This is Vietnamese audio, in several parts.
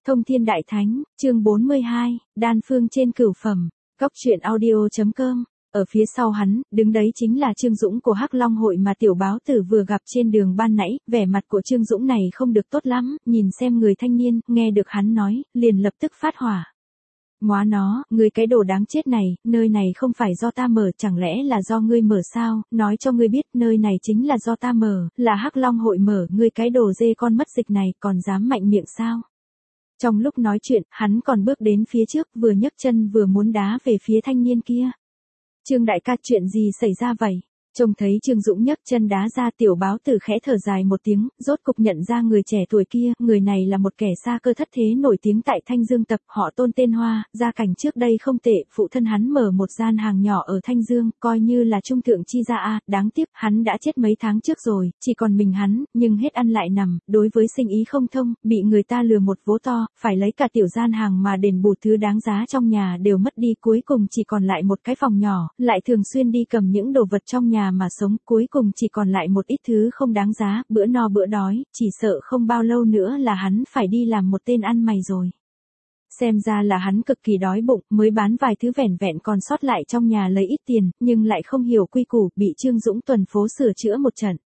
Thông Thiên Đại Thánh, chương 42, Đan Phương trên Cửu Phẩm, Góc truyện audio.com. Ở phía sau hắn, đứng đấy chính là Trương Dũng của Hắc Long hội mà tiểu báo tử vừa gặp trên đường ban nãy. Vẻ mặt của Trương Dũng này không được tốt lắm, nhìn xem người thanh niên, nghe được hắn nói, liền lập tức phát hỏa. Móa nó, ngươi cái đồ đáng chết này, nơi này không phải do ta mở, chẳng lẽ là do ngươi mở sao? Nói cho ngươi biết, nơi này chính là do ta mở, là Hắc Long hội mở, ngươi cái đồ dê con mất dịch này, còn dám mạnh miệng sao? Trong lúc nói chuyện, hắn còn bước đến phía trước, vừa nhấc chân vừa muốn đá về phía thanh niên kia. Trương đại ca, chuyện gì xảy ra vậy? Trông thấy Trương Dũng nhấc chân đá ra, tiểu báo tử khẽ thở dài một tiếng, rốt cục nhận ra người trẻ tuổi kia, người này là một kẻ xa cơ thất thế nổi tiếng tại Thanh Dương tập, họ Tôn tên Hoa, gia cảnh trước đây không tệ, phụ thân hắn mở một gian hàng nhỏ ở Thanh Dương, coi như là trung thượng chi gia a, đáng tiếc, hắn đã chết mấy tháng trước rồi, chỉ còn mình hắn, nhưng hết ăn lại nằm, đối với sinh ý không thông, bị người ta lừa một vố to, phải lấy cả tiểu gian hàng mà đền bù thứ đáng giá trong nhà đều mất đi, cuối cùng chỉ còn lại một cái phòng nhỏ, lại thường xuyên đi cầm những đồ vật trong nhà mà sống, cuối cùng chỉ còn lại một ít thứ không đáng giá, bữa no bữa đói, chỉ sợ không bao lâu nữa là hắn phải đi làm một tên ăn mày rồi. Xem ra là hắn cực kỳ đói bụng, mới bán vài thứ vẻn vẹn còn sót lại trong nhà lấy ít tiền, nhưng lại không hiểu quy củ, bị Trương Dũng tuần phố sửa chữa một trận.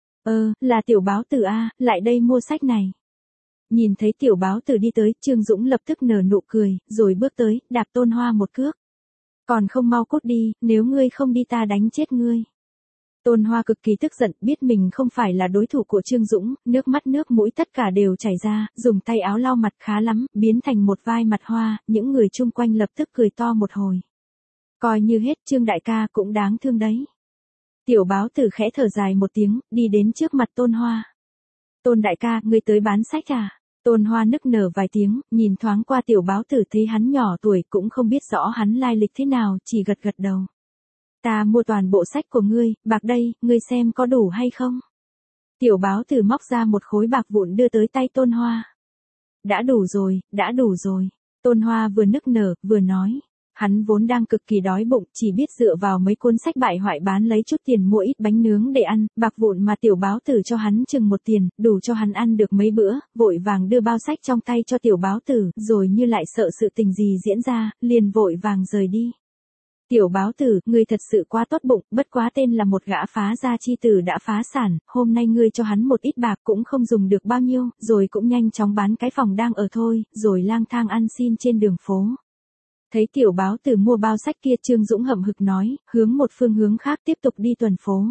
Là tiểu báo tử a, lại đây mua sách này. Nhìn thấy tiểu báo tử đi tới, Trương Dũng lập tức nở nụ cười, rồi bước tới, đạp Tôn Hoa một cước. Còn không mau cút đi, nếu ngươi không đi ta đánh chết ngươi. Tôn Hoa cực kỳ tức giận, biết mình không phải là đối thủ của Trương Dũng, nước mắt nước mũi tất cả đều chảy ra, dùng tay áo lau mặt khá lắm, biến thành một vai mặt hoa, những người chung quanh lập tức cười to một hồi. Coi như hết, Trương đại ca cũng đáng thương đấy. Tiểu báo tử khẽ thở dài một tiếng, đi đến trước mặt Tôn Hoa. Tôn đại ca, ngươi tới bán sách à? Tôn Hoa nức nở vài tiếng, nhìn thoáng qua tiểu báo tử thấy hắn nhỏ tuổi cũng không biết rõ hắn lai lịch thế nào, chỉ gật gật đầu. Ta mua toàn bộ sách của ngươi, bạc đây, ngươi xem có đủ hay không? Tiểu báo tử móc ra một khối bạc vụn đưa tới tay Tôn Hoa. Đã đủ rồi, đã đủ rồi. Tôn Hoa vừa nức nở, vừa nói. Hắn vốn đang cực kỳ đói bụng, chỉ biết dựa vào mấy cuốn sách bại hoại bán lấy chút tiền mua ít bánh nướng để ăn, bạc vụn mà tiểu báo tử cho hắn chừng một tiền, đủ cho hắn ăn được mấy bữa, vội vàng đưa bao sách trong tay cho tiểu báo tử, rồi như lại sợ sự tình gì diễn ra, liền vội vàng rời đi. Tiểu báo tử, ngươi thật sự quá tốt bụng, bất quá tên là một gã phá gia chi tử đã phá sản, hôm nay ngươi cho hắn một ít bạc cũng không dùng được bao nhiêu, rồi cũng nhanh chóng bán cái phòng đang ở thôi, rồi lang thang ăn xin trên đường phố. Thấy tiểu báo tử mua bao sách kia, Trương Dũng hậm hực nói, hướng một phương hướng khác tiếp tục đi tuần phố.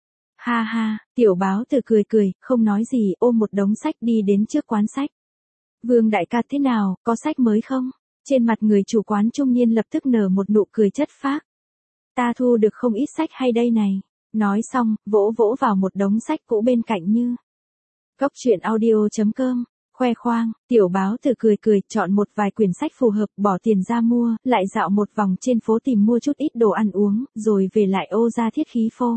Ha ha, tiểu báo tử cười cười, không nói gì, ôm một đống sách đi đến trước quán sách. Vương đại ca thế nào, có sách mới không? Trên mặt người chủ quán trung niên lập tức nở một nụ cười chất phác. Ta thu được không ít sách hay đây này. Nói xong, vỗ vỗ vào một đống sách cũ bên cạnh như. Góc truyện audio.com, khoe khoang, tiểu báo tử cười cười, chọn một vài quyển sách phù hợp, bỏ tiền ra mua, lại dạo một vòng trên phố tìm mua chút ít đồ ăn uống, rồi về lại ô ra thiết khí phô.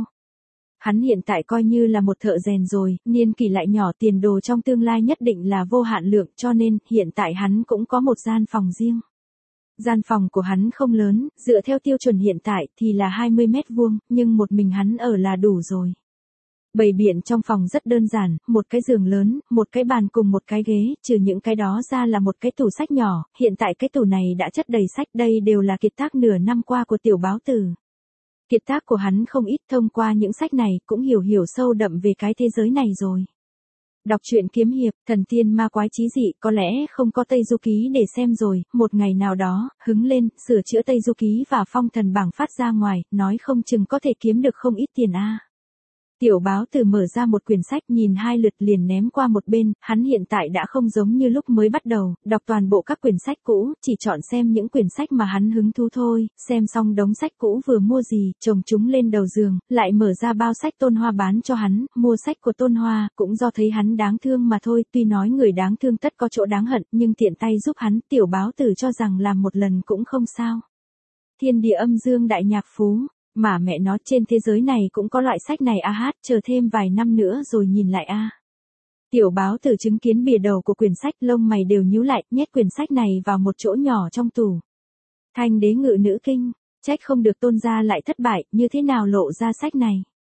Hắn hiện tại coi như là một thợ rèn rồi, niên kỷ lại nhỏ, tiền đồ trong tương lai nhất định là vô hạn lượng, cho nên, hiện tại hắn cũng có một gian phòng riêng. Gian phòng của hắn không lớn, dựa theo tiêu chuẩn hiện tại thì là 20 mét vuông, nhưng một mình hắn ở là đủ rồi. Bày biện trong phòng rất đơn giản, một cái giường lớn, một cái bàn cùng một cái ghế, trừ những cái đó ra là một cái tủ sách nhỏ, hiện tại cái tủ này đã chất đầy sách, đây đều là kiệt tác nửa năm qua của tiểu báo tử. Kiệt tác của hắn không ít, thông qua những sách này cũng hiểu sâu đậm về cái thế giới này rồi. Đọc truyện kiếm hiệp, thần tiên ma quái chí dị, có lẽ không có Tây Du Ký để xem rồi, một ngày nào đó, hứng lên, sửa chữa Tây Du Ký và phong thần bảng phát ra ngoài, nói không chừng có thể kiếm được không ít tiền a. Tiểu báo tử mở ra một quyển sách, nhìn hai lượt liền ném qua một bên, hắn hiện tại đã không giống như lúc mới bắt đầu, đọc toàn bộ các quyển sách cũ, chỉ chọn xem những quyển sách mà hắn hứng thú thôi, xem xong đống sách cũ vừa mua gì, chồng chúng lên đầu giường, lại mở ra bao sách Tôn Hoa bán cho hắn, mua sách của Tôn Hoa, cũng do thấy hắn đáng thương mà thôi, tuy nói người đáng thương tất có chỗ đáng hận, nhưng tiện tay giúp hắn, tiểu báo tử cho rằng làm một lần cũng không sao. Thiên địa âm dương đại nhạc phú. Mà mẹ nó, trên thế giới này cũng có loại sách này a hát, chờ thêm vài năm nữa rồi nhìn lại a. Tiểu báo tử chứng kiến bìa đầu của quyển sách, lông mày đều nhíu lại, nhét quyển sách này vào một chỗ nhỏ trong tủ. Thanh đế ngự nữ kinh, trách không được Tôn gia lại thất bại, như thế nào lộ ra sách này.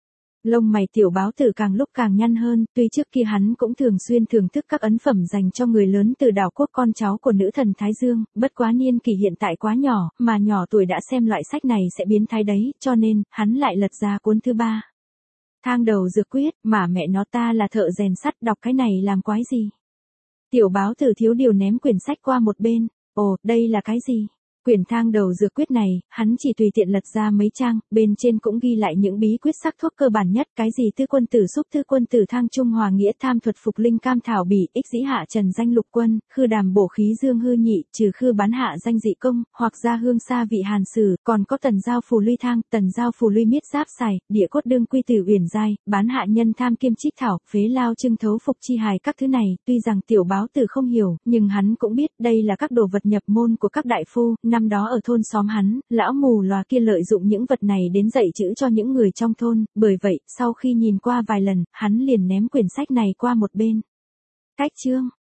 Lông mày tiểu báo tử càng lúc càng nhăn hơn, tuy trước kia hắn cũng thường xuyên thưởng thức các ấn phẩm dành cho người lớn từ đảo quốc con cháu của nữ thần Thái Dương, bất quá niên kỷ hiện tại quá nhỏ, mà nhỏ tuổi đã xem loại sách này sẽ biến thái đấy, cho nên, hắn lại lật ra cuốn thứ 3. Thang đầu dược quyết, mà mẹ nó ta là thợ rèn sắt, đọc cái này làm quái gì? Tiểu báo tử thiếu điều ném quyển sách qua một bên, ồ, đây là cái gì? Quyển thang đầu dược quyết này, hắn chỉ tùy tiện lật ra mấy trang, bên trên cũng ghi lại những bí quyết sắc thuốc cơ bản nhất, cái gì tư quân tử xúc tư quân tử thang trung hòa nghĩa tham thuật phục linh cam thảo bỉ ích dĩ hạ trần danh lục quân, khư đàm bổ khí dương hư nhị, trừ khư bán hạ danh dị công, hoặc ra hương xa vị hàn sử, còn có tần giao phù luy thang, tần giao phù luy miết giáp xài, địa cốt đương quy tử uyển giai, bán hạ nhân tham kiêm trích thảo, phế lao trưng thấu phục chi hài các thứ này, tuy rằng tiểu báo tử không hiểu, nhưng hắn cũng biết đây là các đồ vật nhập môn của các đại phu. Năm đó ở thôn xóm hắn, lão mù lòa kia lợi dụng những vật này đến dạy chữ cho những người trong thôn, bởi vậy, sau khi nhìn qua vài lần, hắn liền ném quyển sách này qua một bên. Cách chương